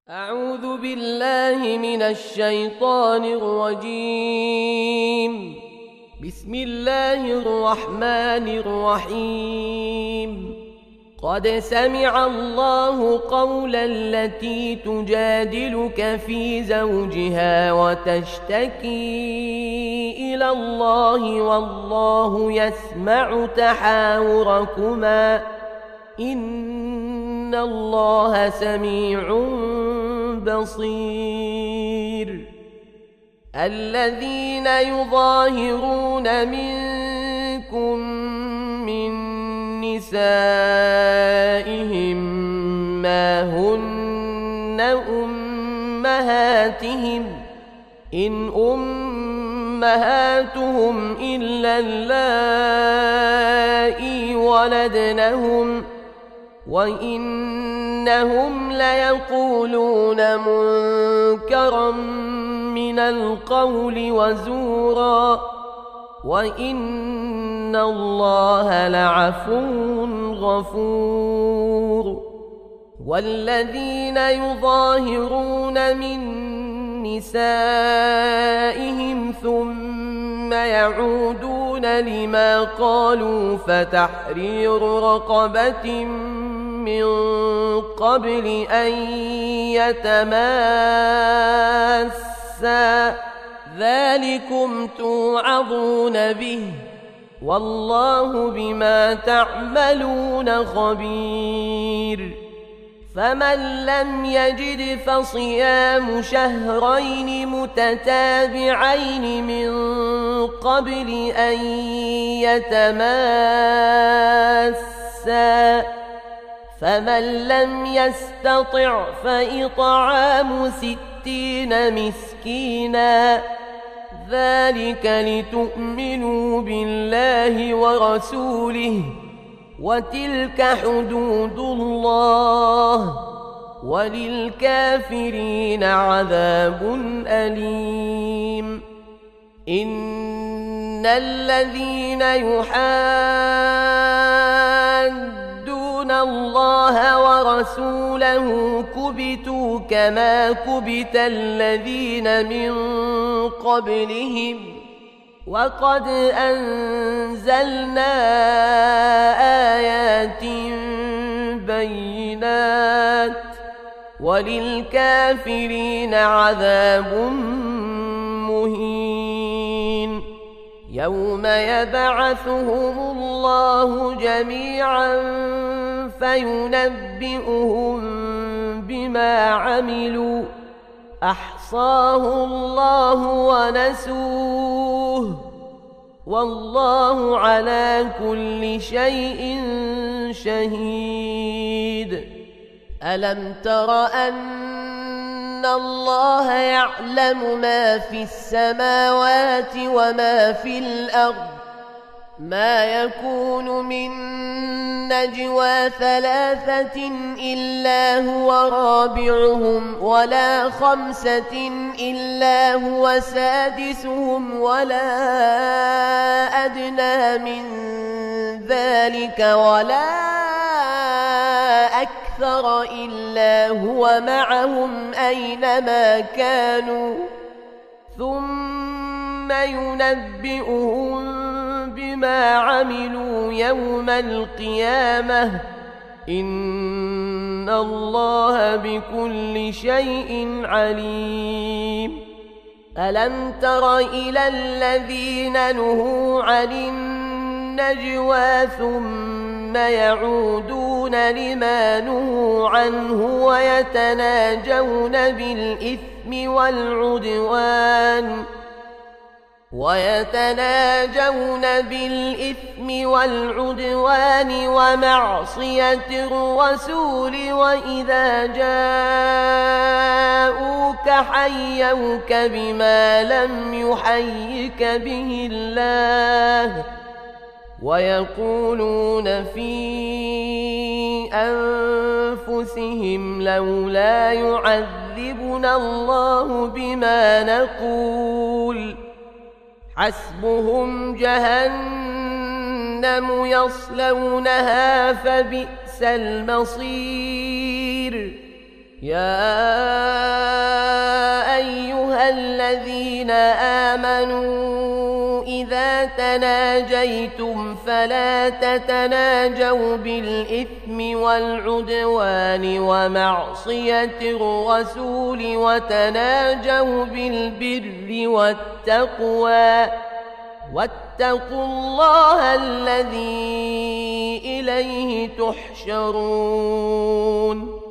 أعوذ بالله من الشيطان الرجيم. بسم الله الرحمن الرحيم. قد سمع الله قول التي تجادلك في زوجها وتشتكي إلى الله والله يسمع تحاوركما إن الله سميع بصير. الذين يظاهرون منكم من نسائهم ما هن أمهاتهم إن أمهاتهم إلا اللائي ولدنهم وإنهم ليقولون منكرا من القول وزورا وإن الله لعفو غفور. والذين يظاهرون من نسائهم ثم يعودون لما قالوا فتحرير رقبة من قبل أن يتماسا ذلكم توعظون به والله بما تعملون خبير. فمن لم يجد فصيام شهرين متتابعين من قبل أن يتماسا فمن لم يستطع فإطعام 60 مسكينا ذلك لتؤمنوا بالله ورسوله وتلك حدود الله وللكافرين عذاب أليم. إن الذين يحادون الله ورسوله كبتوا كما كبت الذين من قبلهم وقد أنزلنا آيات بينات وللكافرين عذاب مهين. يوم يبعثهم الله جميعا فينبئهم بما عملوا أحصاه الله ونسوه والله على كل شيء شهيد. ألم تر أن الله يعلم ما في السماوات وما في الأرض ما يكون من نجوى 3 إلا هو رابعهم ولا 5 إلا هو سادسهم ولا أدنى من ذلك ولا أكثر إلا هو معهم أينما كانوا ثم ينبئهم بما عملوا يوم القيامة إن الله بكل شيء عليم. ألم تر إلى الذين نهوا عن النجوى ثم يعودون لما نهوا عنه ويتناجون بالإثم والعدوان ومعصية الرسول وإذا جاءوك حيوك بما لم يحيك به الله ويقولون في أنفسهم لولا يعذبنا الله بما نقول حسبهم جهنم يصلونها فبئس المصير. يا أيها الذين آمنوا إذا تناجيتم فلا تتناجوا بالإثم والعدوان ومعصية الرسول وتناجوا بالبر والتقوى واتقوا الله الذي إليه تحشرون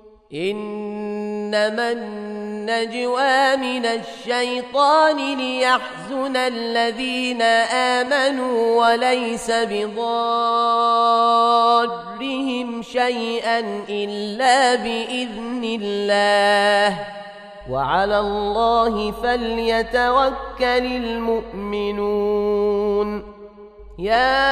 إنما النجوى من الشيطان ليحزن الذين آمنوا وليس بضارهم شيئا إلا بإذن الله وعلى الله فليتوكل المؤمنون يا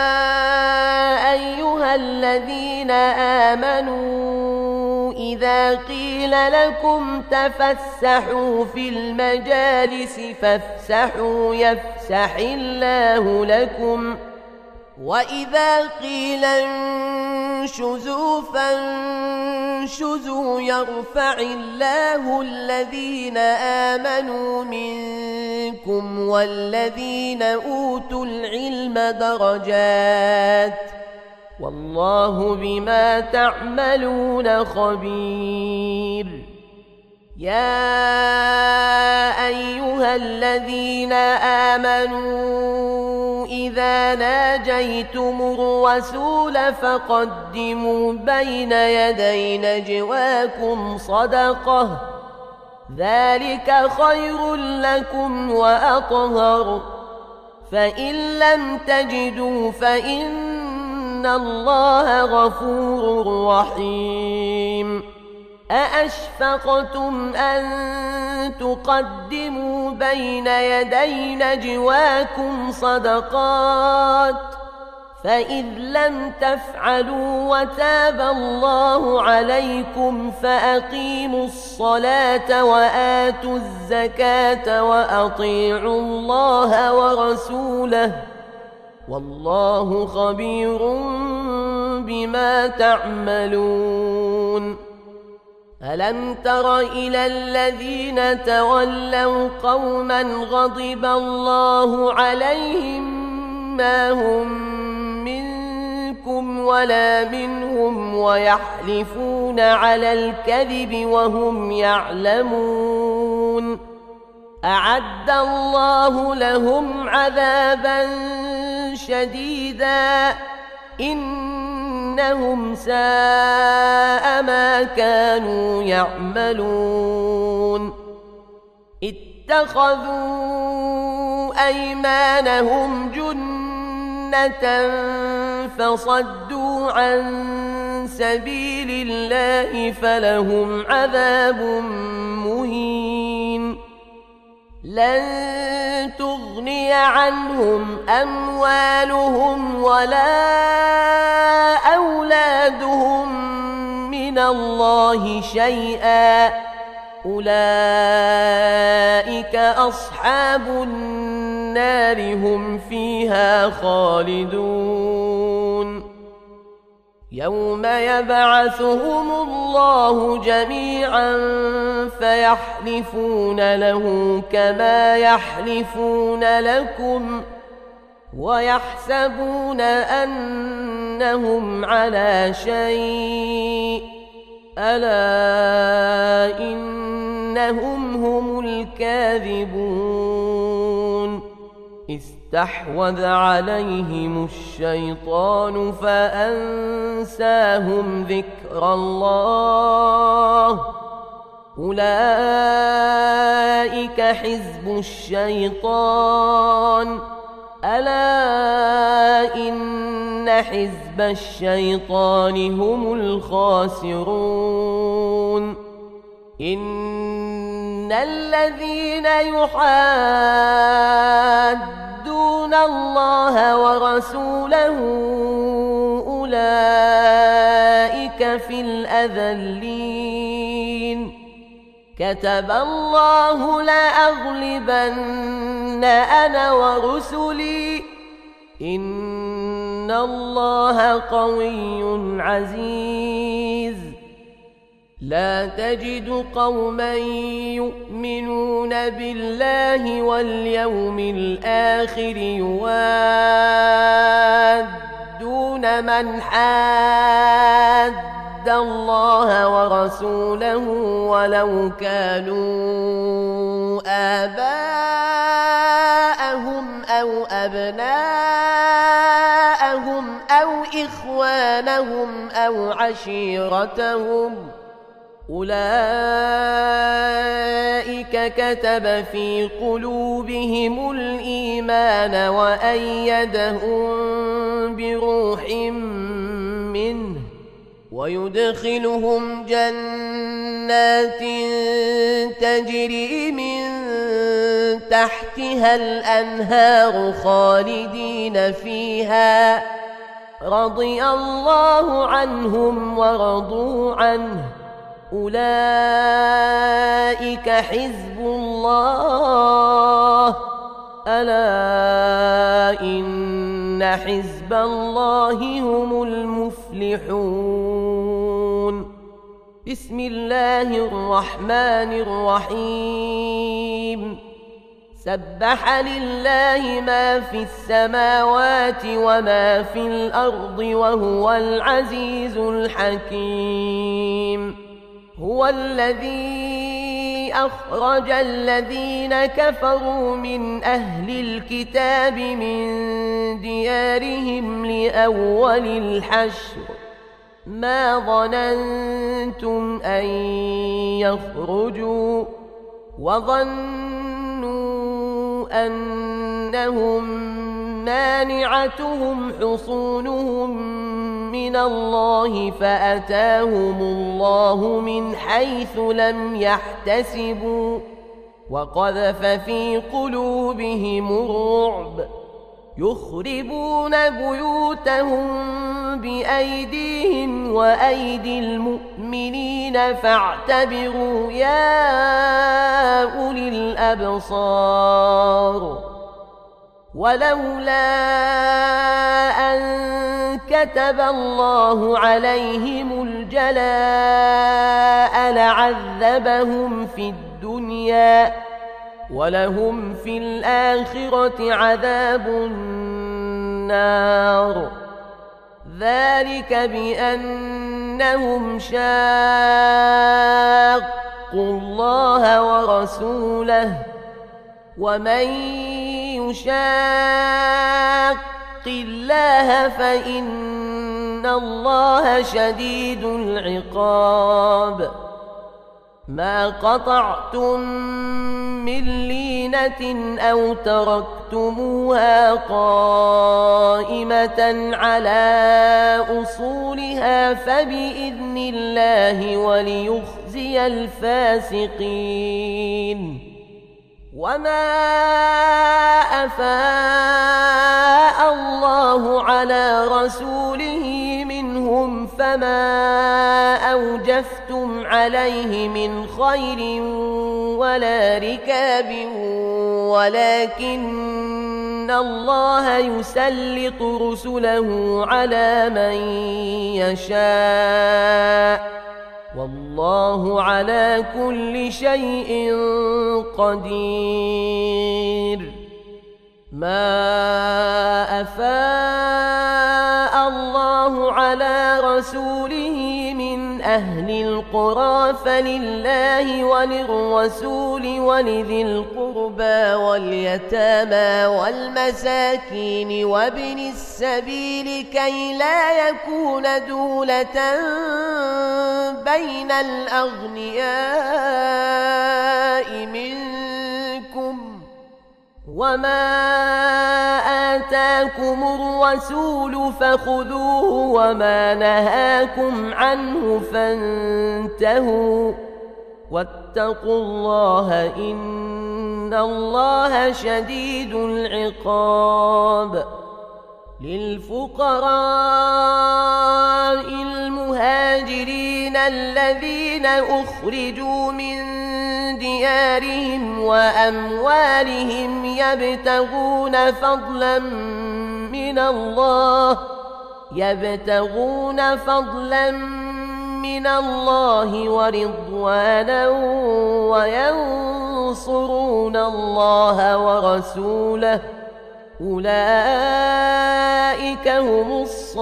أيها الذين آمنوا إذا قيل لكم تفسحوا في المجالس فافسحوا يفسح الله لكم وإذا قيل انشزوا فانشزوا يرفع الله الذين آمنوا منكم والذين أوتوا العلم درجات والله بما تعملون خبير يا أيها الذين آمنوا إذا ناجيتم الرسول فقدموا بين يدي نجواكم صدقة ذلك خير لكم وأطهر فإن لم تجدوا فإن الله غفور رحيم أأشفقتم أن تقدموا بين يدي نجواكم صدقات فإذ لم تفعلوا وتاب الله عليكم فأقيموا الصلاة وآتوا الزكاة وأطيعوا الله ورسوله والله خبير بما تعملون ألم تر إلى الذين تولوا قوما غضب الله عليهم ما هم منكم ولا منهم ويحلفون على الكذب وهم يعلمون أعد الله لهم عذابا شديدا إنهم ساء ما كانوا يعملون اتخذوا أيمانهم جنة فصدوا عن سبيل الله فلهم عذاب مهين لن تغني عنهم أموالهم ولا أولادهم من الله شيئا أولئك أصحاب النار هم فيها خالدون يوم يبعثهم الله جميعا فيحلفون له كما يحلفون لكم ويحسبون أنهم على شيء ألا إنهم هم الكاذبون استحوذ عليهم الشيطان فأنساهم ذكر الله أولئك حزب الشيطان ألا إن حزب الشيطان هم الخاسرون إن الذين يحادون الله ورسوله أولئك في الأذلين كتب الله لأغلبن أنا ورسلي إن الله قوي عزيز لا تجد قوما يؤمنون بالله واليوم الآخر يوادون من حاد الله ورسوله ولو كانوا آباءهم أو أبناءهم أو إخوانهم أو عشيرتهم أولئك كتب في قلوبهم الإيمان وأيدهم بروح منه ويدخلهم جنات تجري من تحتها الأنهار خالدين فيها رضي الله عنهم ورضوا عنه أولئك حزب الله ألا إن حزب الله هم المفلحون بسم الله الرحمن الرحيم سبح لله ما في السماوات وما في الأرض وهو العزيز الحكيم هو الذي أخرج الذين كفروا من أهل الكتاب من ديارهم لأول الحشر ما ظننتم أن يخرجوا وظنوا أنهم مانعتهم حصونهم من الله فأتاهم الله من حيث لم يحتسبوا وقذف في قلوبهم الرعب يخربون بيوتهم بأيديهم وأيدي المؤمنين فاعتبروا يا أولي الأبصار ولولا أن كتب الله عليهم الجلاء لعذبهم في الدنيا ولهم في الآخرة عذاب النار ذلك بأنهم شاقوا الله ورسوله ومن يشاق الله فإن الله شديد العقاب ما قطعتم من لينة أو تركتموها قائمة على أصولها فبإذن الله وليخزي الفاسقين وما أفاء الله على رسوله منهم فما أوجفتم عليه من خير ولا ركاب ولكن الله يسلط رسله على من يشاء والله على كل شيء قدير ما أفاء الله على رسوله من أهل القرى فلله وللرسول ولذي القربى واليتامى والمساكين وابن السبيل كي لا يكون دولة بين الأغنياء منكم وما آتاكم الرسول فخذوه وما نهاكم عنه فانتهوا واتقوا الله إن الله شديد العقاب للفقراء المهاجرين الذين أخرجوا من ديارهم وأموالهم يبتغون فضلا من الله ورضوانا وينصرون الله ورسوله أولئك هم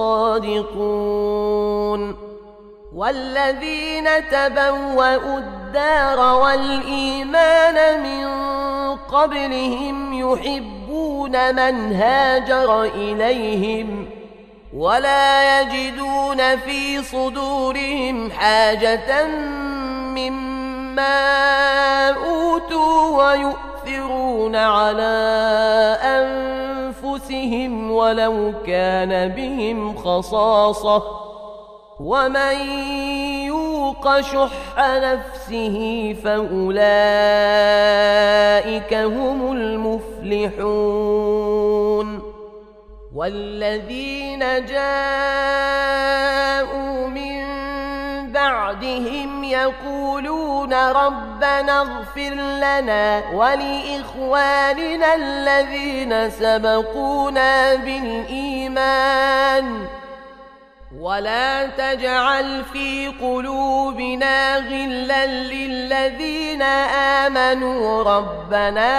الصادقون. والذين تبوأوا الدار والإيمان من قبلهم يحبون من هاجر إليهم ولا يجدون في صدورهم حاجة مما أوتوا ويؤثرون على أنفسهم ولو كان بهم خصاصة ومن يوق شح نفسه فأولئك هم المفلحون. والذين جاءوا من بعدهم يقولون ربنا اغفر لنا ولإخواننا الذين سبقونا بالإيمان ولا تجعل في قلوبنا غلا للذين آمنوا ربنا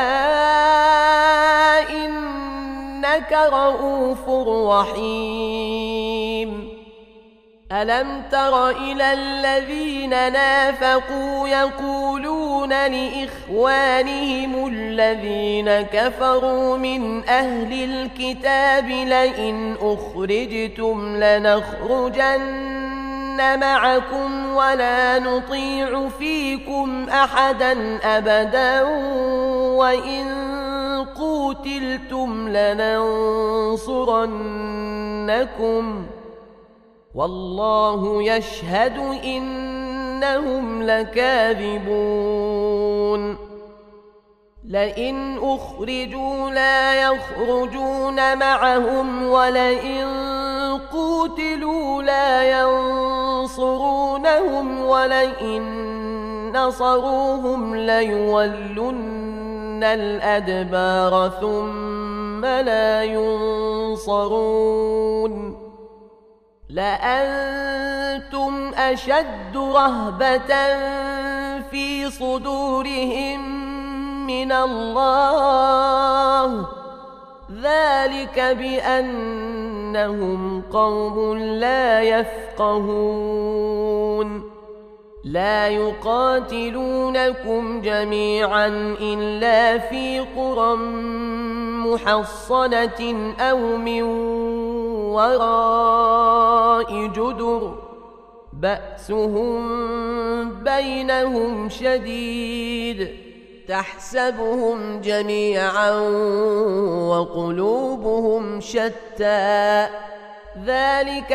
إنك رؤوف رحيم. ألم تر إلى الذين نافقوا يقولون لإخوانهم الذين كفروا من أهل الكتاب لئن أخرجتم لنخرجن معكم ولا نطيع فيكم أحدا أبدا وإن قوتلتم لننصرنكم والله يشهد إنهم لكاذبون. لئن أخرجوا لا يخرجون معهم ولئن قوتلوا لا ينصرونهم ولئن نصروهم ليولن الأدبار ثم لا ينصرون. لأنتم أشد رهبة في صدورهم من الله ذلك بأنهم قوم لا يفقهون. لا يقاتلونكم جميعا إلا في قرى محصنة أو من وراء جدر بأسهم بينهم شديد تحسبهم جميعا وقلوبهم شتى ذلك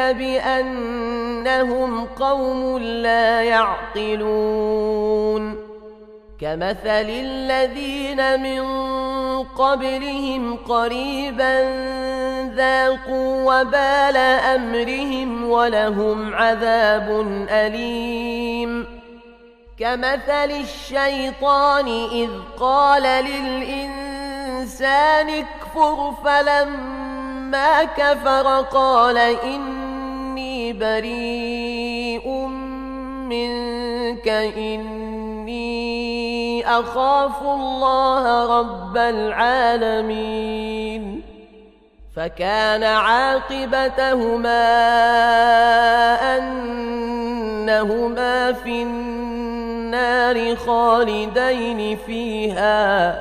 بأنهم قوم لا يعقلون. كمثل الذين من قبلهم قريبا ذاقوا وبال أمرهم ولهم عذاب أليم. كمثل الشيطان إذ قال للإنسان اكفر فلما كفر قال إني بريء منك إني أخاف الله رب العالمين. فكان عاقبتهما أنهما في النار خالدين فيها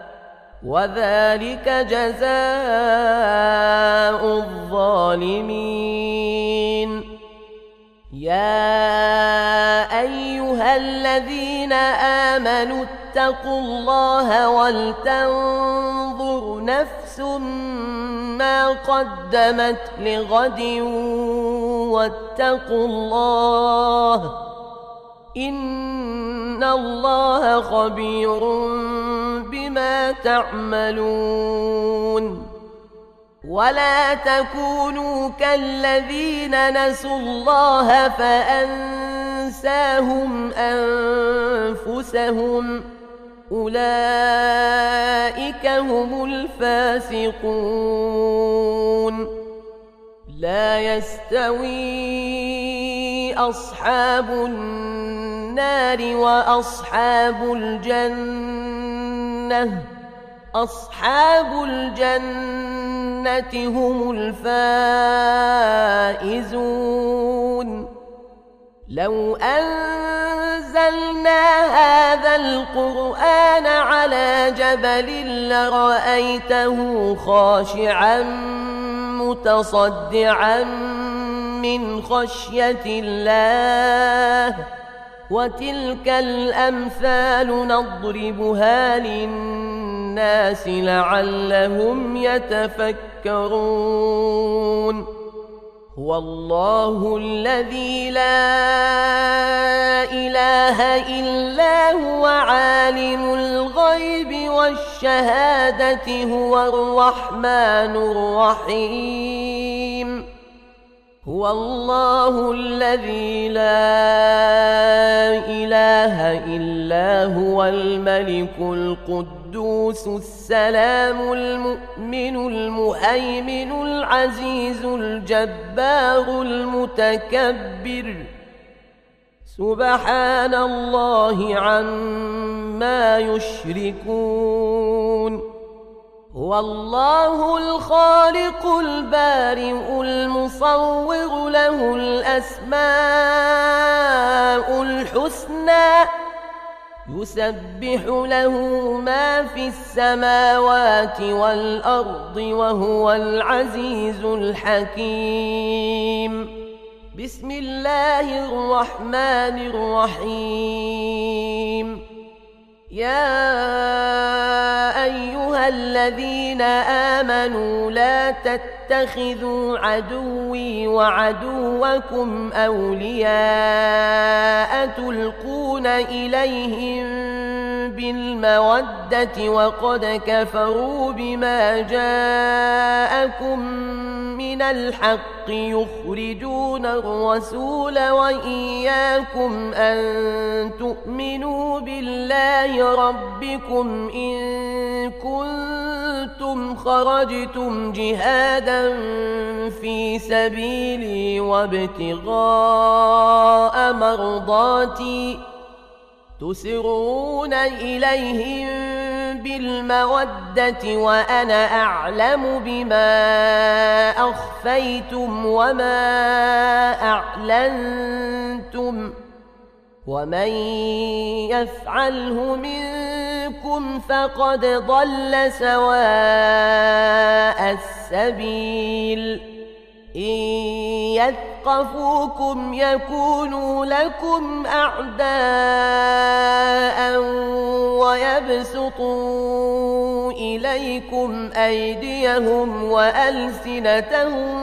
وذلك جزاء الظالمين. يا أيها الذين آمنوا اتقوا الله ولتنظر نفس ما قدمت لغد واتقوا الله إن الله خبير بما تعملون. ولا تكونوا كالذين نسوا الله فأنساهم أنفسهم أولئك هم الفاسقون. لا يستوي أصحاب النار أصحاب الجنة هم الفائزون. لو أنزلنا هذا القرآن على جبل لرأيته خاشعا متصدعا من خشية الله، وتلك الأمثال نضربها للناس لعلهم يتفكرون. هو الله الذي لا إله إلا هو عالم الغيب والشهادة هو الرحمن الرحيم. هو الله الذي لا إله إلا هو الملك القدوس السلام المؤمن المهيمن العزيز الجبار المتكبر. سبحان الله عما يشركون. هو الله الخالق البارئ المصور له الأسماء الحسنى يسبح له ما في السماوات والأرض وهو العزيز الحكيم. بسم الله الرحمن الرحيم. يا أيها الذين آمنوا لا تتخذوا عدوي وعدوكم أولياء تلقون إليهم بالمودة وقد كفروا بما جاءكم من الحق يخرجون الرسول وإياكم أن تؤمنوا بالله ربكم إن كنتم خرجتم جهادا في سبيلي وابتغاء مرضاتي تسرون إليهم بالمودة وأنا أعلم بما أخفيتم وما أعلنتم ومن يفعله منكم فقد ضل سواء السبيل. إن يثقفوكم يكونوا لكم أعداء ويبسطوا إليكم أيديهم وألسنتهم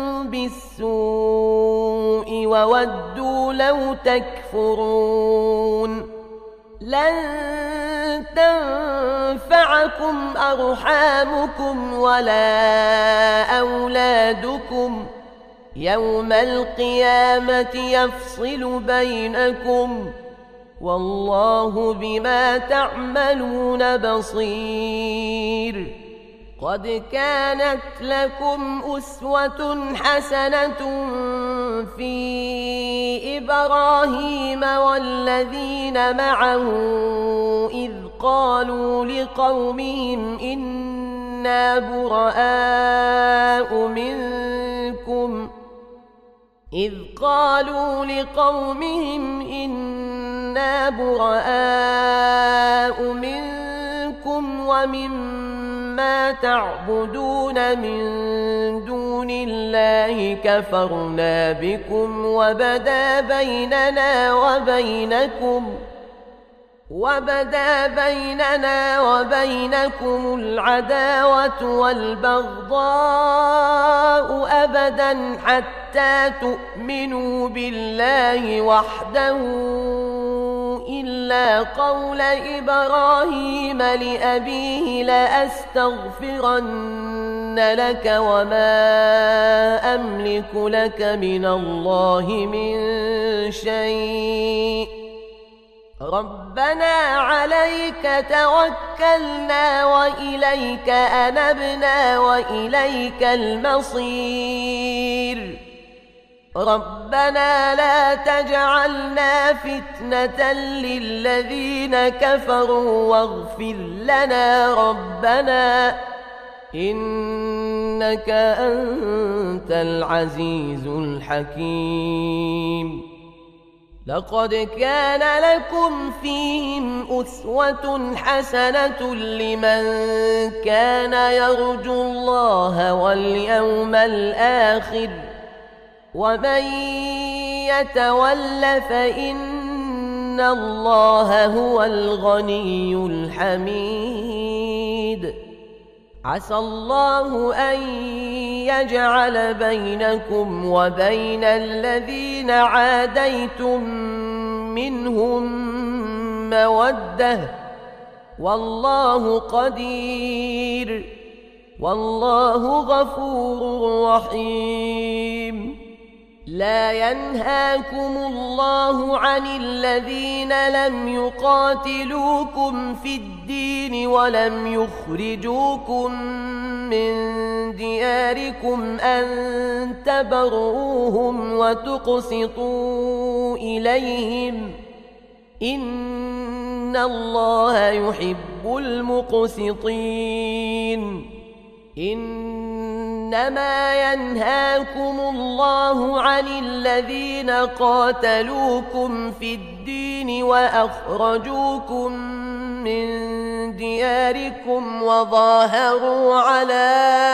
بالسوء وودوا لو تكفرون. لن تنفعكم أرحامكم ولا أولادكم يوم القيامة يفصل بينكم والله بما تعملون بصير. قد كانت لكم أسوة حسنة في إبراهيم والذين معه إذ قالوا لقومهم إنا براء منكم ومما تعبدون من دون الله كفرنا بكم وبدا بيننا وبينكم العداوة والبغضاء أبدا حتى تؤمنوا بالله وحده إلا قول إبراهيم لأبيه لأستغفرن لك وما أملك لك من الله من شيء ربنا عليك توكلنا وإليك أنبنا وإليك المصير. ربنا لا تجعلنا فتنة للذين كفروا واغفر لنا ربنا إنك أنت العزيز الحكيم لقد كان لكم فيهم أسوة حسنة لمن كان يرجو الله واليوم الآخر ومن يتول فإن الله هو الغني الحميد عسى الله أن يجعل بينكم وبين الذين عاديتم منهم مودة والله قدير والله غفور رحيم لا ينهاكم الله عن الذين لم يقاتلوكم في الدين ولم يخرجوكم من دياركم أن تبروهم وتقسطوا إليهم إن الله يحب المقسطين إنما ينهاكم الله عن الذين قاتلوكم في الدين وأخرجوكم من دياركم وظاهروا على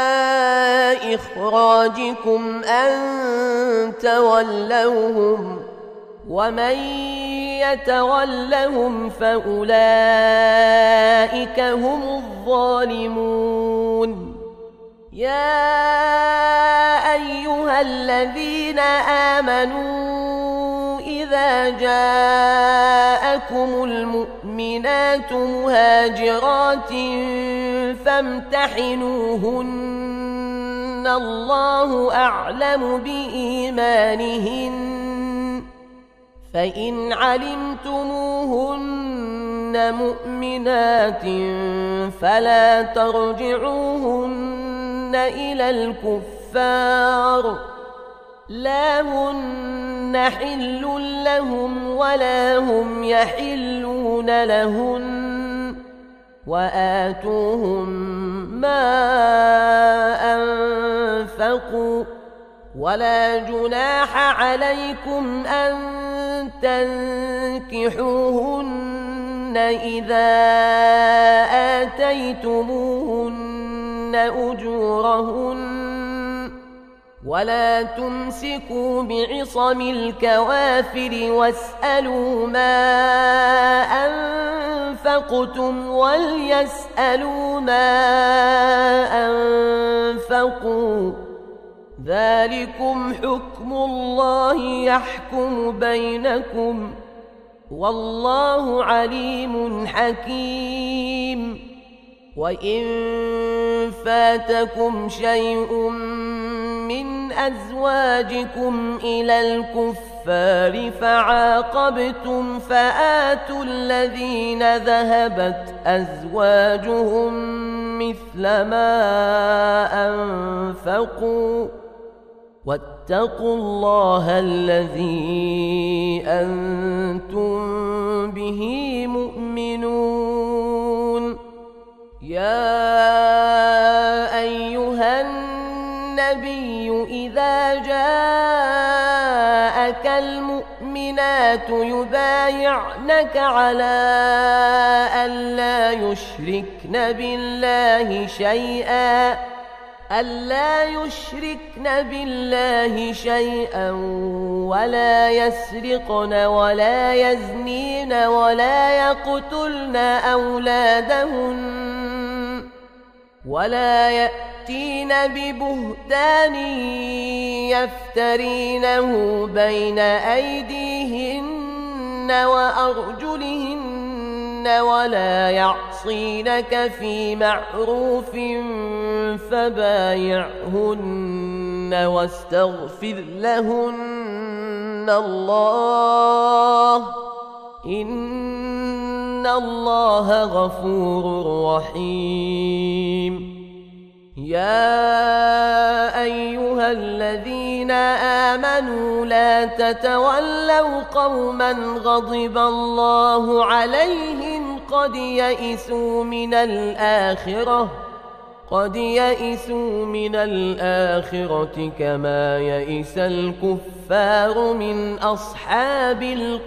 إخراجكم أن تولوهم ومن يتولهم فأولئك هم الظالمون يا أيها الذين آمنوا إذا جاءكم المؤمنات مهاجرات فامتحنوهن الله أعلم بإيمانهن فإن علمتموهن مؤمنات فلا ترجعوهن إلى الكفار لا هن حل لهم ولا هم يحلون لهن وآتوهم ما أنفقوا ولا جناح عليكم أن تنكحوهن إذا آتيتموهن أجورهن ولا تمسكوا بعصم الكوافر واسألوا ما أنفقتم وليسألوا ما أنفقوا ذلكم حكم الله يحكم بينكم والله عليم حكيم وإن فاتكم شيء من أزواجكم إلى الكفار فعاقبتم فآتوا الذين ذهبت أزواجهم مثل ما أنفقوا واتقوا الله الذي أنتم به مؤمنون يا أيها النبي إذا جاءك المؤمنات يبايعنك على ألا يشركن بالله شيئا ولا يسرقن ولا يزنين ولا يقتلن أولادهن ولا يأتين ببهتان يفترينه بين أيديهن وأرجلهن ولا يعصينك في معروف فبايعهن واستغفر لهن الله إن الله غفور رحيم يا أيها الذين آمنوا لا تتولوا قوما غضب الله عليهم قد يئسوا من الآخرة كما يئس الكفار من أصحاب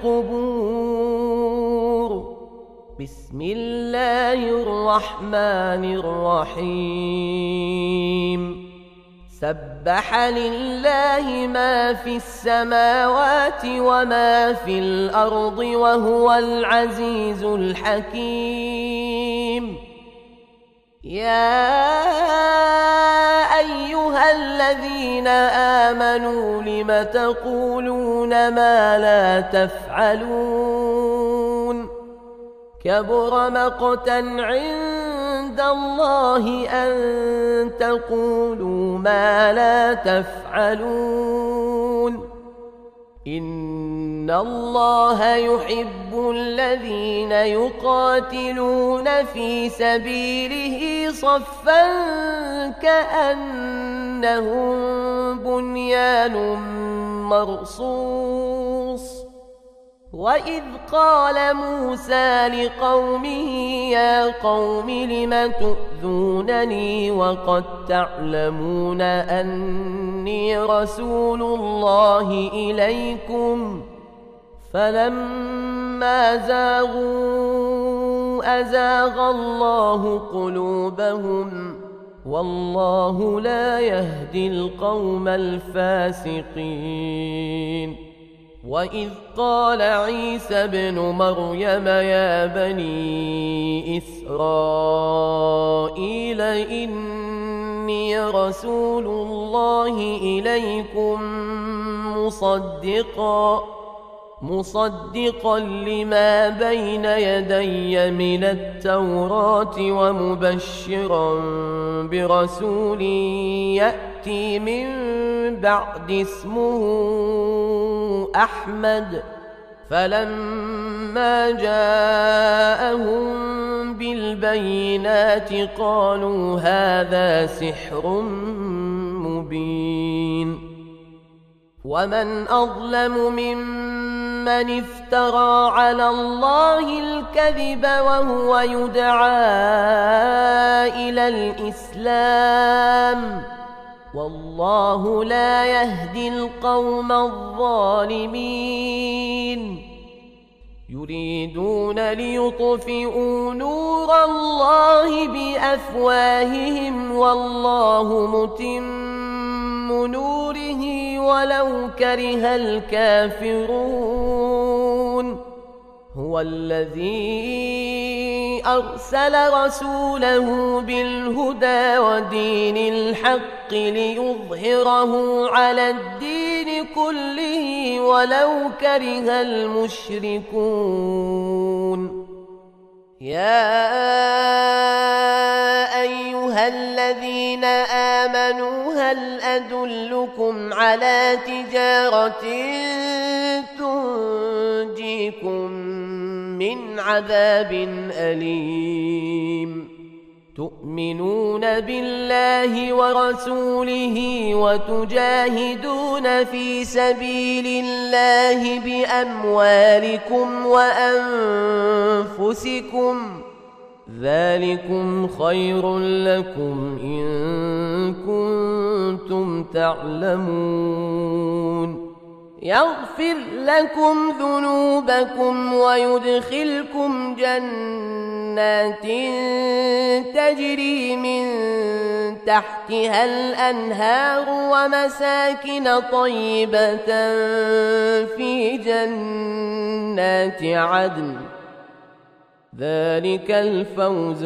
القبور. بسم الله الرحمن الرحيم. سبح لله ما في السماوات وما في الأرض وهو العزيز الحكيم. يا أيها الذين آمنوا لم تقولون ما لا تفعلون؟ كبر مقتا عند الله أن تقولوا ما لا تفعلون. إن الله يحب الذين يقاتلون في سبيله صفا كأنهم بنيان مرصوص. وإذ قال موسى لقومه يا قوم لم تؤذونني وقد تعلمون أني رسول الله إليكم فلما زاغوا أزاغ الله قلوبهم والله لا يهدي القوم الفاسقين. وإذ قال عيسى ابن مريم يا بني إسرائيل إني رسول الله إليكم مصدقا لما بين يدي من التوراة ومبشرا برسول يأتي من بعد اسمه أحمد. فلما جاءهم بالبينات قالوا هذا سحر مبين. ومن أظلم ممن افترى على الله الكذب وهو يدعى إلى الإسلام والله لا يهدي القوم الظالمين. يريدون ليطفئوا نور الله بأفواههم والله متم نوره ولو كره الكافرون. هو الذي أرسل رسوله بالهدى ودين الحق ليظهره على الدين كله ولو كره المشركون. يا أيها الذين آمنوا هل أدلكم على تجارة تنجيكم من عذاب أليم؟ تؤمنون بالله ورسوله وتجاهدون في سبيل الله بأموالكم وأنفسكم ذلكم خير لكم إن كنتم تعلمون. يغفر لكم ذنوبكم ويدخلكم جنات تجري من تحتها الأنهار ومساكن طيبة في جنات عدن ذلك الفوز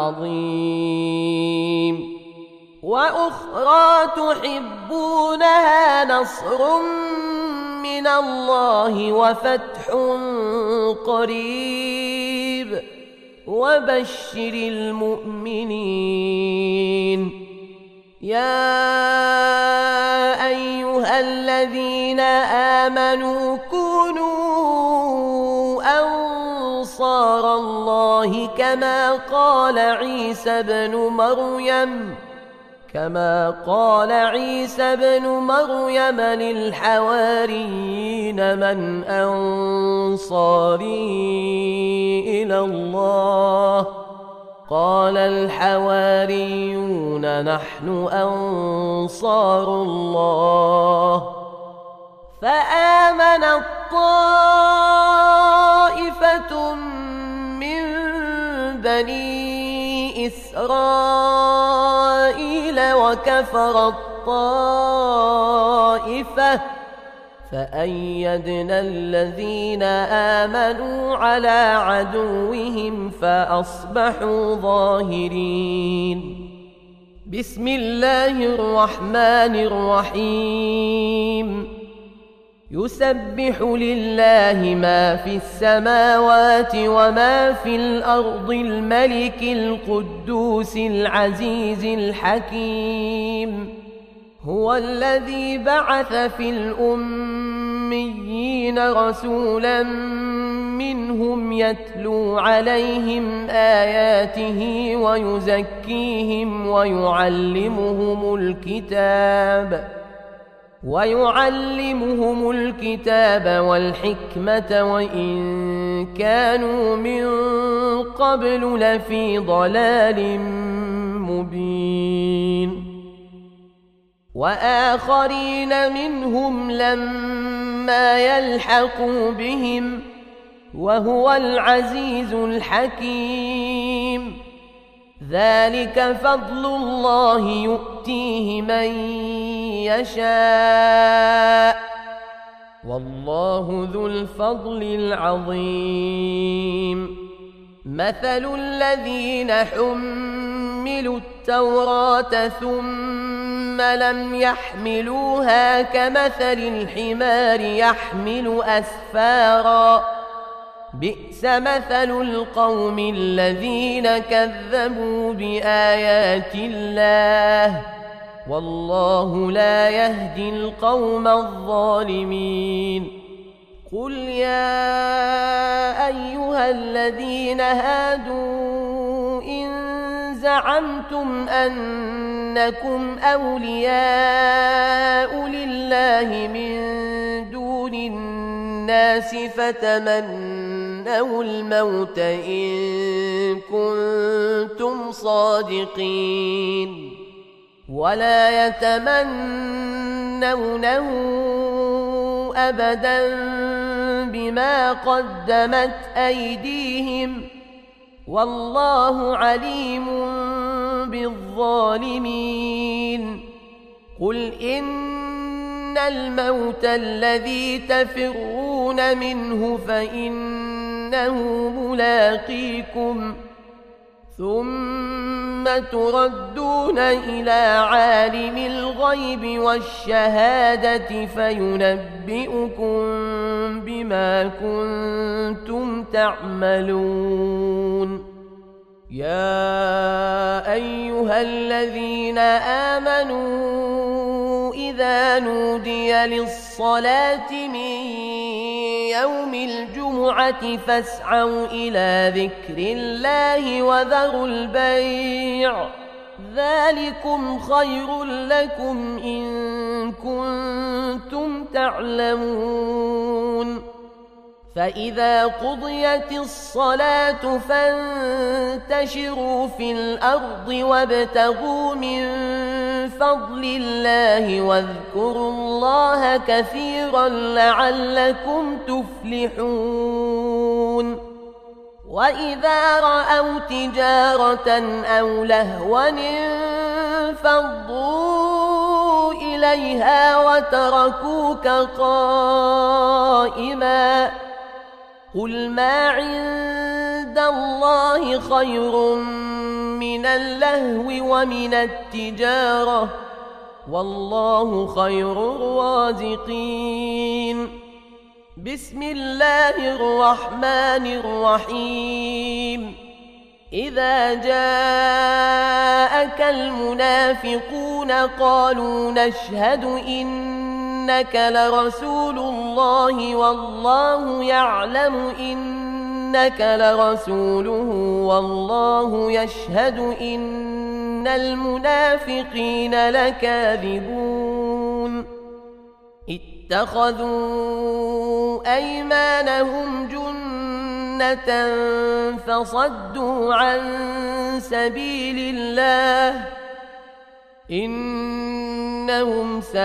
العظيم. وأخرى تحبونها نصر من الله وفتح قريب وبشر المؤمنين. يا أيها الذين آمنوا كونوا أنصار الله كما قال عيسى ابن مريم كما قال عيسى ابن مريم للحواريين من أنصاري إلى الله قال الحواريون نحن أنصار الله فآمنت طائفة من بني إسرائيل وكفرت طائفة فأيدنا الذين آمنوا على عدوهم فأصبحوا ظاهرين. بسم الله الرحمن الرحيم. يسبح لله ما في السماوات وما في الأرض الملك القدوس العزيز الحكيم. هو الذي بعث في الأميين رسولا منهم يتلو عليهم آياته ويزكيهم ويعلمهم الكتاب والحكمة وإن كانوا من قبل لفي ضلال مبين. وآخرين منهم لما يلحقوا بهم وهو العزيز الحكيم. ذلك فضل الله يؤتيه من يشاء والله ذو الفضل العظيم. مثل الذين حملوا التوراة ثم لم يحملوها كمثل الحمار يحمل أسفارا بئس مثل القوم الذين كذبوا بآيات الله والله لا يهدي القوم الظالمين. قل يا أيها الذين هادوا إن زعمتم أنكم أولياء لله من دون الناس فتمنوا الموت إن كنتم صادقين ولا يتمنونه أبدا بما قدمت أيديهم والله عليم بالظالمين. قل إن الموت الذي تفرون منه فإنه ملاقيكم ثم تردون إلى عالم الغيب والشهادة فينبئكم بما كنتم تعملون. يا أيها الذين آمنوا إذا نودي للصلاة من يوم الجمعة فاسعوا إلى ذكر الله وذروا البيع ذلكم خير لكم إن كنتم تعلمون. فإذا قضيت الصلاة فانتشروا في الأرض وابتغوا من فضل الله واذكروا الله كثيرا لعلكم تفلحون. وإذا رأوا تجارة أو لهوا انفضوا إليها وتركوك قائما قل ما عند الله خير من اللهو ومن التجارة والله خير الرازقين. بسم الله الرحمن الرحيم. إذا جاءك المنافقون قالوا نشهد إنك لرسول الله والله يعلم إنك لرسوله والله يشهد إن المنافقين لكاذبون اتخذوا أيمانهم جنة فصدوا عن سبيل الله إنهم ساء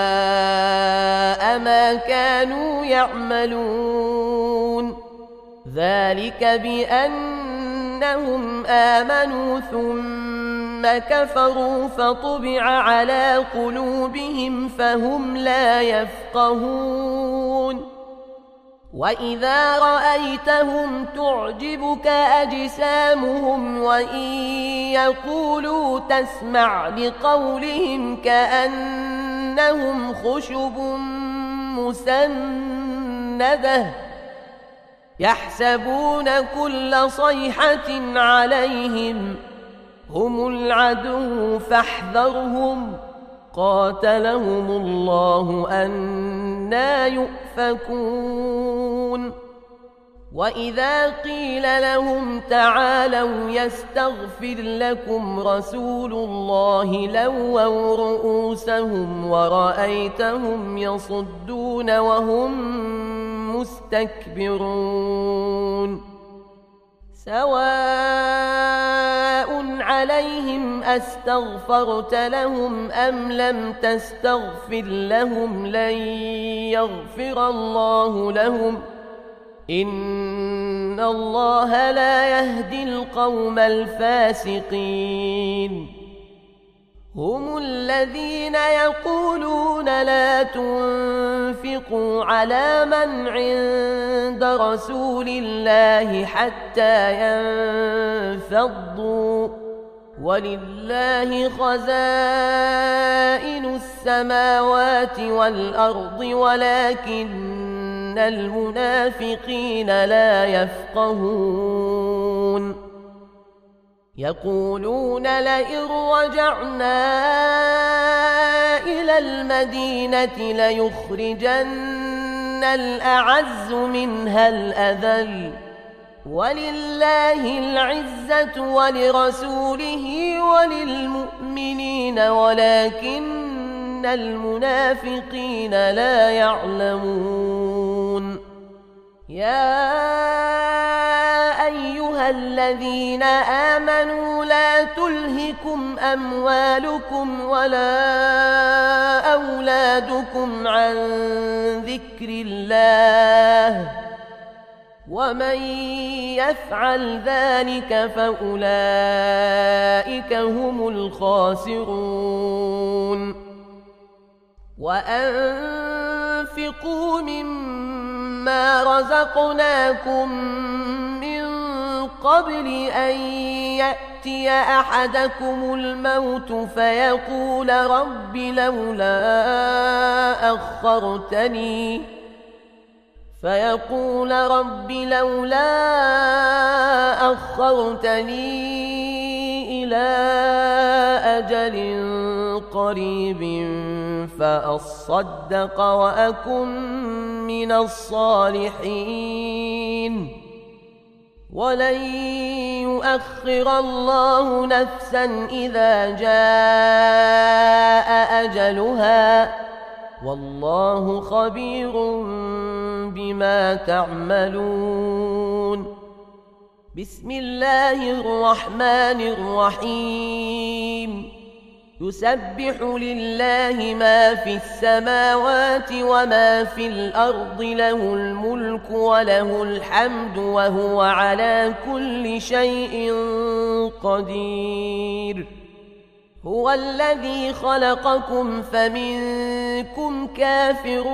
ما كانوا يعملون ذلك بأنهم آمنوا ثم كفروا فطبع على قلوبهم فهم لا يفقهون وإذا رأيتهم تعجبك أجسامهم وإن يقولوا تسمع لقولهم كأنهم خشب مسندة يحسبون كل صيحة عليهم هم العدو فاحذرهم قاتلهم الله أنى يؤفكون وإذا قيل لهم تعالوا يستغفر لكم رسول الله لووا رؤوسهم ورأيتهم يصدون وهم مستكبرون سواء عليهم أستغفرت لهم أم لم تستغفر لهم لن يغفر الله لهم إن الله لا يهدي القوم الفاسقين هم الذين يقولون لا تنفقوا على من عند رسول الله حتى ينفضوا ولله خزائن السماوات والأرض ولكن المنافقين لا يفقهون يقولون لئن رجعنا إلى المدينة ليخرجن الأعز منها الأذل ولله العزة ولرسوله وللمؤمنين ولكن المنافقين لا يعلمون يا أيها الذين آمنوا لا تلهكم أموالكم ولا أولادكم عن ذكر الله ومن يفعل ذلك فأولئك هم الخاسرون وأنفقوا مما رزقناكم من قبل أن يأتي أحدكم الموت فيقول رب لولا أخرتني إلى أجل قريب فأصدق وأكن من الصالحين ولن يؤخر الله نفسا إذا جاء أجلها والله خبير بما تعملون بسم الله الرحمن الرحيم يسبح لله ما في السماوات وما في الأرض له الملك وله الحمد وهو على كل شيء قدير هو الذي خلقكم فمنكم كافر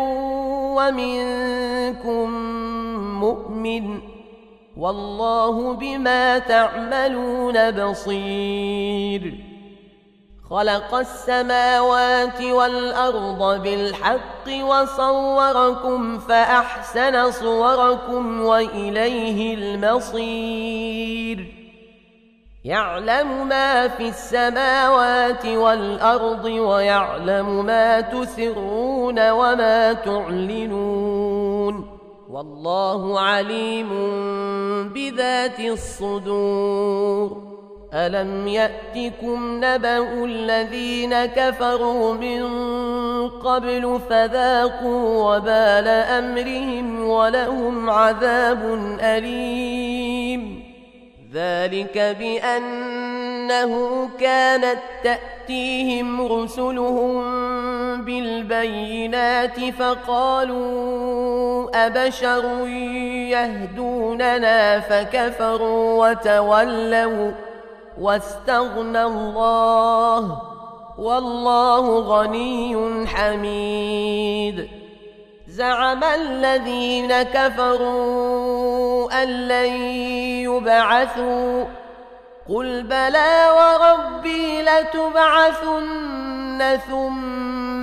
ومنكم مؤمن والله بما تعملون بصير خلق السماوات والأرض بالحق وصوركم فأحسن صوركم وإليه المصير يعلم ما في السماوات والأرض ويعلم ما تسرون وما تعلنون والله عليم بذات الصدور ألم يأتكم نبأ الذين كفروا من قبل فذاقوا وبال أمرهم ولهم عذاب أليم ذلك بأنه كانت تأتيهم رسلهم بالبينات فقالوا أبشر يهدوننا فكفروا وتولوا واستغنى الله والله غني حميد زعم الذين كفروا أن لن يبعثوا قل بلى وربي لتبعثن ثم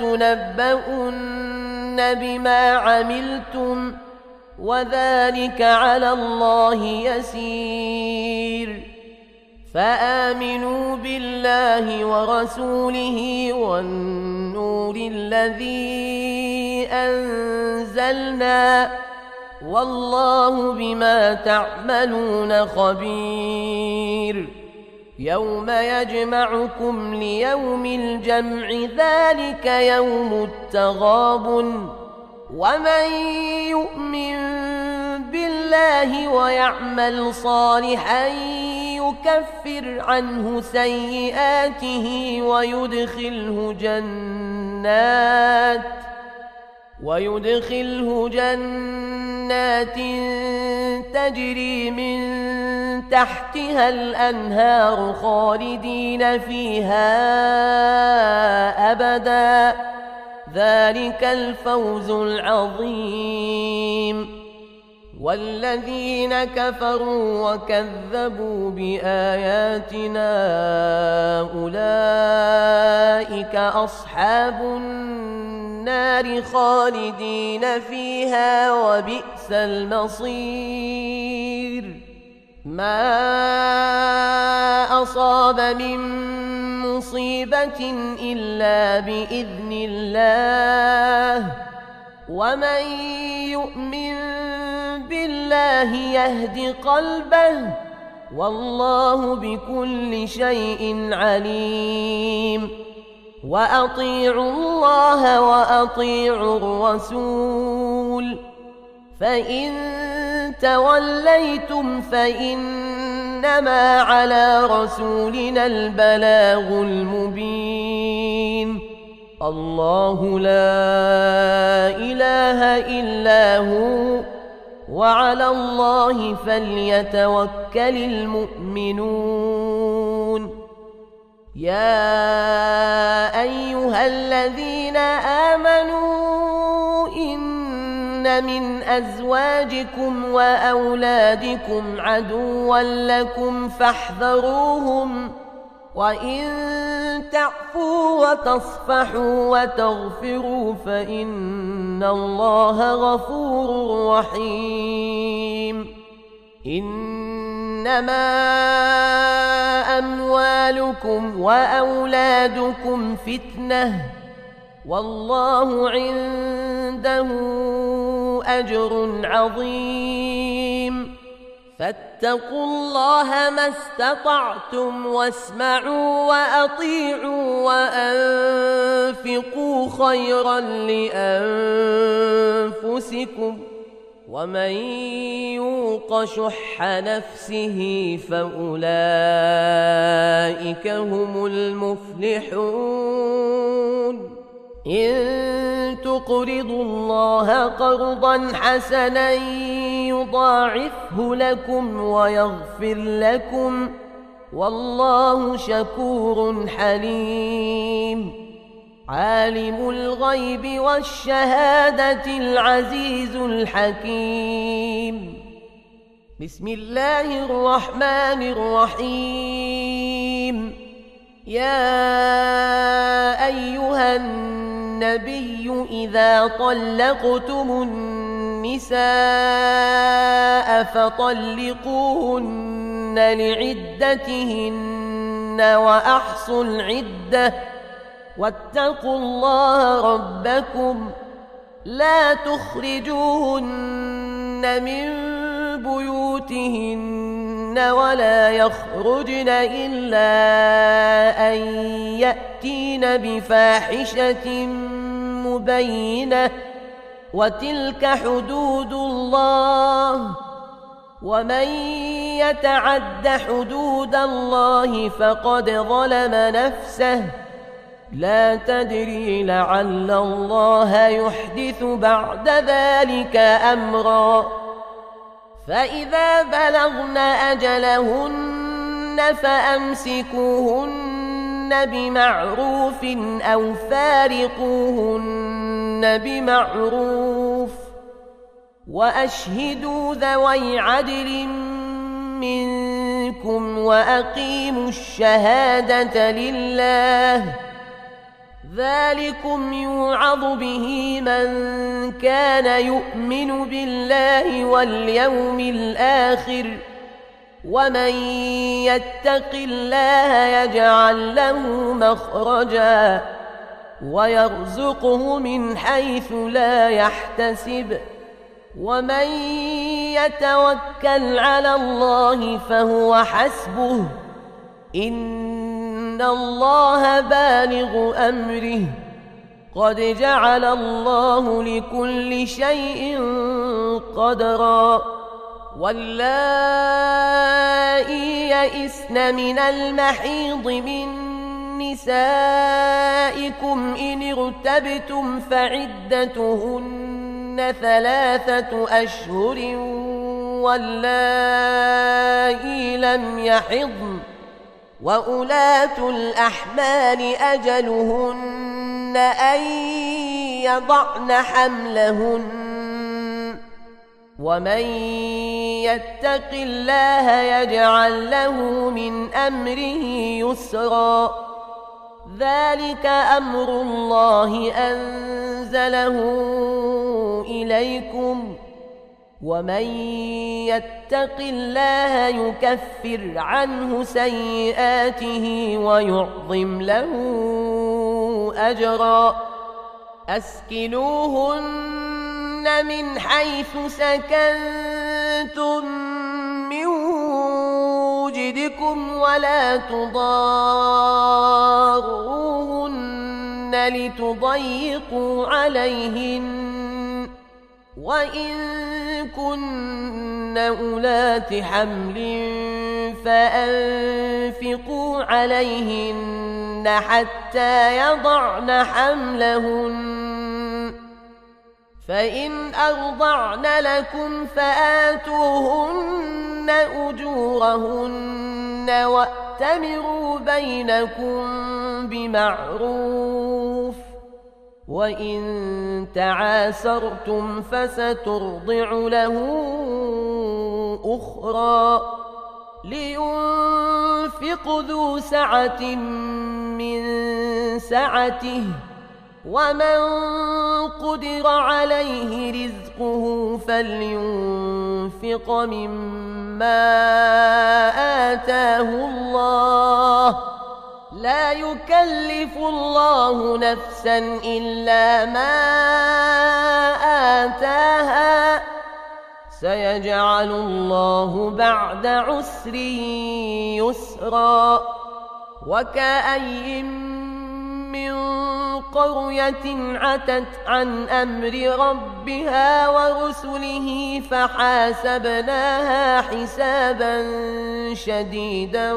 لتنبؤن بما عملتم وذلك على الله يسير فآمنوا بالله ورسوله والنور الذي أنزلنا والله بما تعملون خبير يوم يجمعكم ليوم الجمع ذلك يوم التغابن ومن يؤمن بالله ويعمل صالحا يكفر عنه سيئاته ويدخله جنات تجري من تحتها الأنهار خالدين فيها أبدا ذلك الفوز العظيم والذين كفروا وكذبوا بآياتنا أولئك أصحاب النار خالدين فيها وبئس المصير ما أصاب من مصيبة إلا بإذن الله ومن يؤمن بالله يهد قلبه والله بكل شيء عليم وأطيعوا الله وأطيعوا الرسول فإن توليتم فإنما على رسولنا البلاغ المبين الله لا إله إلا هو وعلى الله فليتوكل المؤمنون يا أيها الذين آمنوا إن من أزواجكم وأولادكم عدوا لكم فاحذروهم وإن تعفوا وتصفحوا وتغفروا فإن الله غفور رحيم إنما أموالكم وأولادكم فتنة والله عنده أجر عظيم فاتقوا الله ما استطعتم واسمعوا وأطيعوا وأنفقوا خيرا لأنفسكم ومن يوق شح نفسه فأولئك هم المفلحون إن تقرضوا الله قرضا حسنا يضاعفه لكم ويغفر لكم والله شكور حليم عالم الغيب والشهادة العزيز الحكيم بسم الله الرحمن الرحيم يا أيها النبي إذا طلقتم النساء فطلقوهن لعدتهن وأحصوا العدة واتقوا الله ربكم لا تخرجوهن من بيوتهن ولا يخرجن إلا أن يأتين بفاحشة مبينة وتلك حدود الله ومن يتعد حدود الله فقد ظلم نفسه لا تدري لعل الله يحدث بعد ذلك أمرا فإذا بلغن أجلهن فأمسكوهن بمعروف أو فارقوهن بمعروف وأشهدوا ذوي عدل منكم وأقيموا الشهادة لله ذلكم يوعظ به من كان يؤمن بالله واليوم الآخر ومن يتق الله يجعل له مخرجا ويرزقه من حيث لا يحتسب ومن يتوكل على الله فهو حسبه إن الله بالغ أمره قد جعل الله لكل شيء قدرا واللائي يئسن من المحيض من نسائكم إن ارتبتم فعدتهن 3 أشهر واللائي لم يحضن وأولاة الأحمال أجلهن أن يضعن حملهن ومن يتق الله يجعل له من أمره يسرا ذلك أمر الله أنزله إليكم ومن يتق الله يكفر عنه سيئاته ويعظم له أجرا أسكنوهن من حيث سكنتم من وجدكم ولا تضاروهن لتضيقوا عليهن وإن كن أولات حمل فأنفقوا عليهن حتى يضعن حملهن فإن أرضعن لكم فآتوهن أجورهن وأتمروا بينكم بمعروف وإن تعاسرتم فسترضع له أخرى لينفق ذو سعة من سعته ومن قدر عليه رزقه فلينفق مما آتاه الله لا يكلف الله نفسا إلا ما آتاها سيجعل الله بعد عسر يسرا وكأي من قرية عتت عن أمر ربها ورسله فحاسبناها حسابا شديدا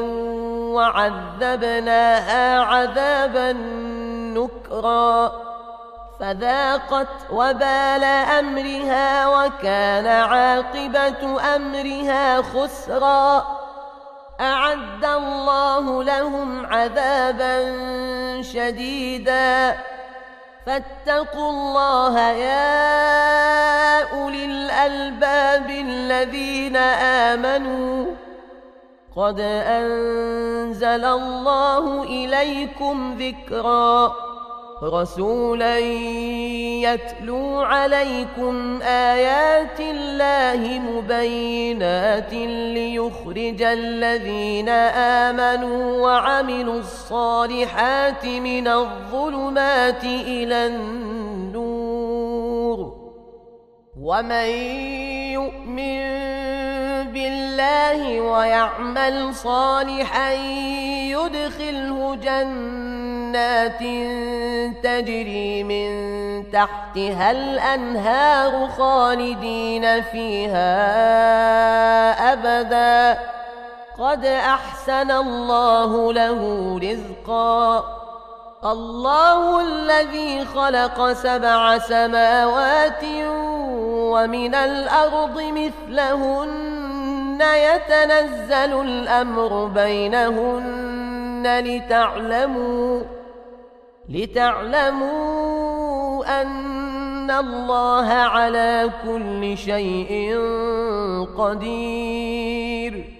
وعذبناها عذابا نكرا فذاقت وبال أمرها وكان عاقبة أمرها خسرا أعد الله لهم عذابا شديدا فاتقوا الله يا أولي الألباب الذين آمنوا قد أنزل الله إليكم ذكرا رسولا يتلو عليكم آيات الله مبينات ليخرج الذين آمنوا وعملوا الصالحات من الظلمات إلى النور ومن يؤمن الله ويعمل صالحا يدخله جنات تجري من تحتها الأنهار خالدين فيها أبدا قد أحسن الله له رزقا الله الذي خلق 7 سماوات ومن الأرض مثلهن يتنزل الأمر بينهن لتعلموا أن الله على كل شيء قدير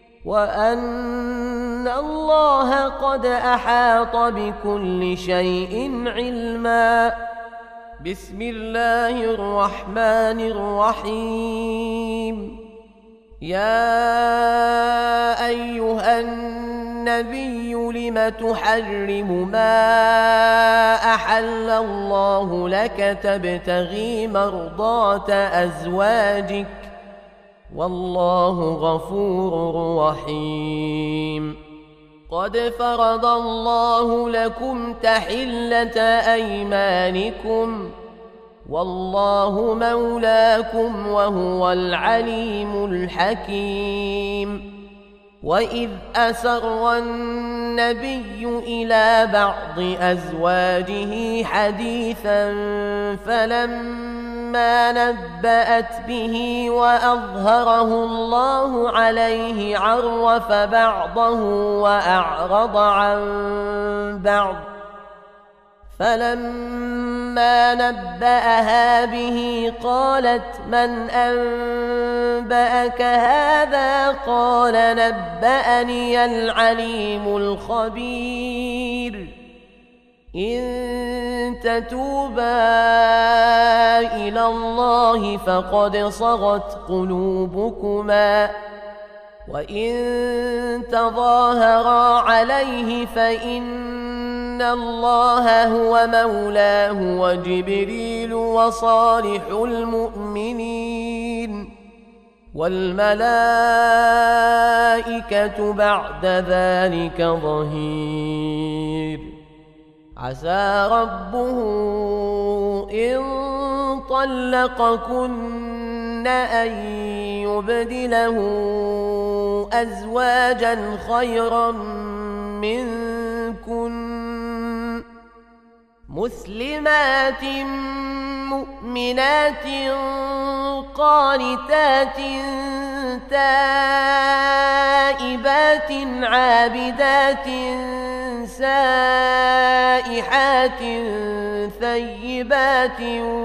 وأن الله قد أحاط بكل شيء علما بسم الله الرحمن الرحيم يا أيها النبي لم تحرم ما أحل الله لك تبتغي مرضات أزواجك والله غفور رحيم قد فرض الله لكم تحلة أيمانكم والله مولاكم وهو العليم الحكيم وإذ أسر النبي إلى بعض أزواجه حديثا فلما نبأت به وأظهره الله عليه عرف بعضه وأعرض عن بعض فلما نبأها به قالت من أنبأك هذا قال نبأني العليم الخبير إن تتوبا إلى الله فقد صغت قلوبكما وإن تظاهرا عليه فإن الله هو مولاه وجبريل وصالح المؤمنين والملائكة بعد ذلك ظهير عسى ربه إن طلقكن أن يبدله أزواجا خيرا منكن مسلمات مؤمنات قانتات تائبات عابدات سائحات ثيبات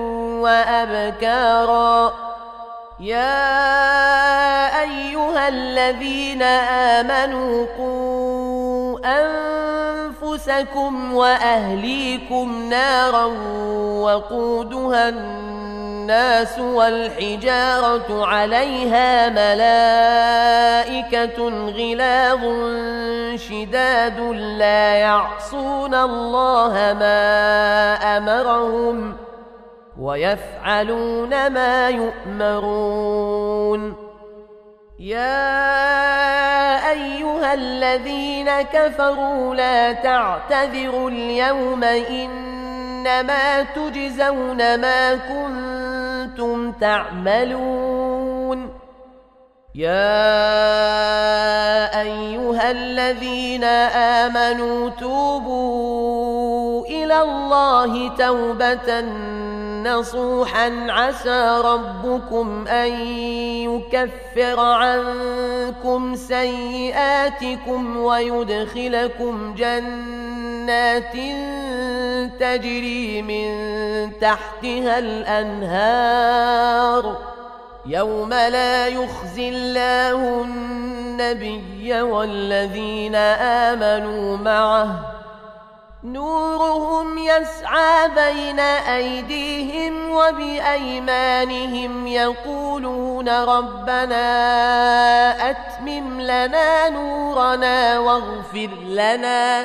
وأبكارا يا أيها الذين آمنوا قوا أنفسكم وأهليكم نارا وقودها الناس والحجارة عليها ملائكة غلاظ شداد لا يعصون الله ما أمرهم ويفعلون ما يؤمرون يا أيها الذين كفروا لا تعتذروا اليوم إنما تجزون ما كنتم تعملون يا أيها الذين آمنوا توبوا إلى الله توبة نصوحا عسى ربكم أن يكفر عنكم سيئاتكم ويدخلكم جنات تجري من تحتها الأنهار يوم لا يخزي الله النبي والذين آمنوا معه نورهم يسعى بين أيديهم وبأيمانهم يقولون ربنا أتمم لنا نورنا واغفر لنا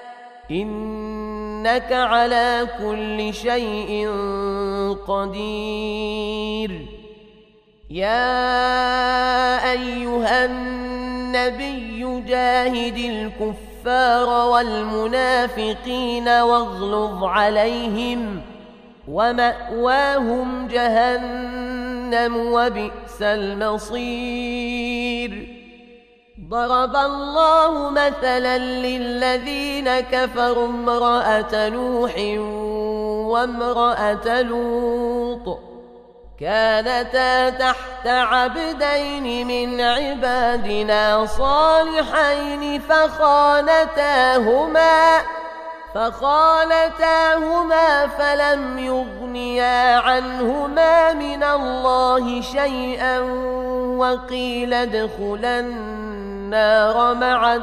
إنك على كل شيء قدير يا أيها النبي جاهد الكفار والمنافقين واغلظ عليهم ومأواهم جهنم وبئس المصير ضرب الله مثلا للذين كفروا امرأة نوح وامرأة لوط كانتا تحت عبدين من عبادنا صالحين فخانتاهما فلم يغنيا عنهما من الله شيئا وقيل ادخلا النار مع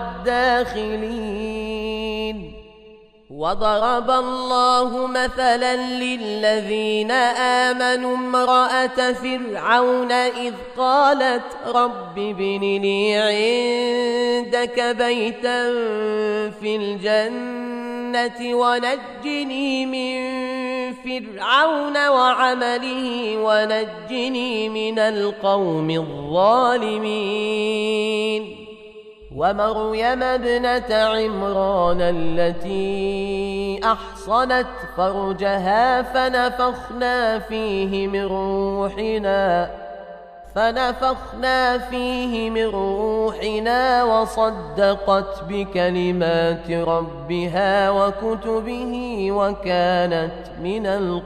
الداخلين وضرب الله مثلا للذين آمنوا امرأة فرعون إذ قالت رب ابن لي عندك بيتا في الجنة ونجني من فرعون وعمله ونجني من القوم الظالمين ومريم ابنة عمران التي أحصنت فرجها فنفخنا فيه من روحنا وصدقت بكلمات ربها وكتبه وكانت من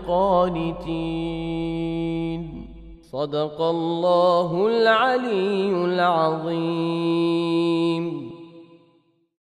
القانتين صدق الله العلي العظيم.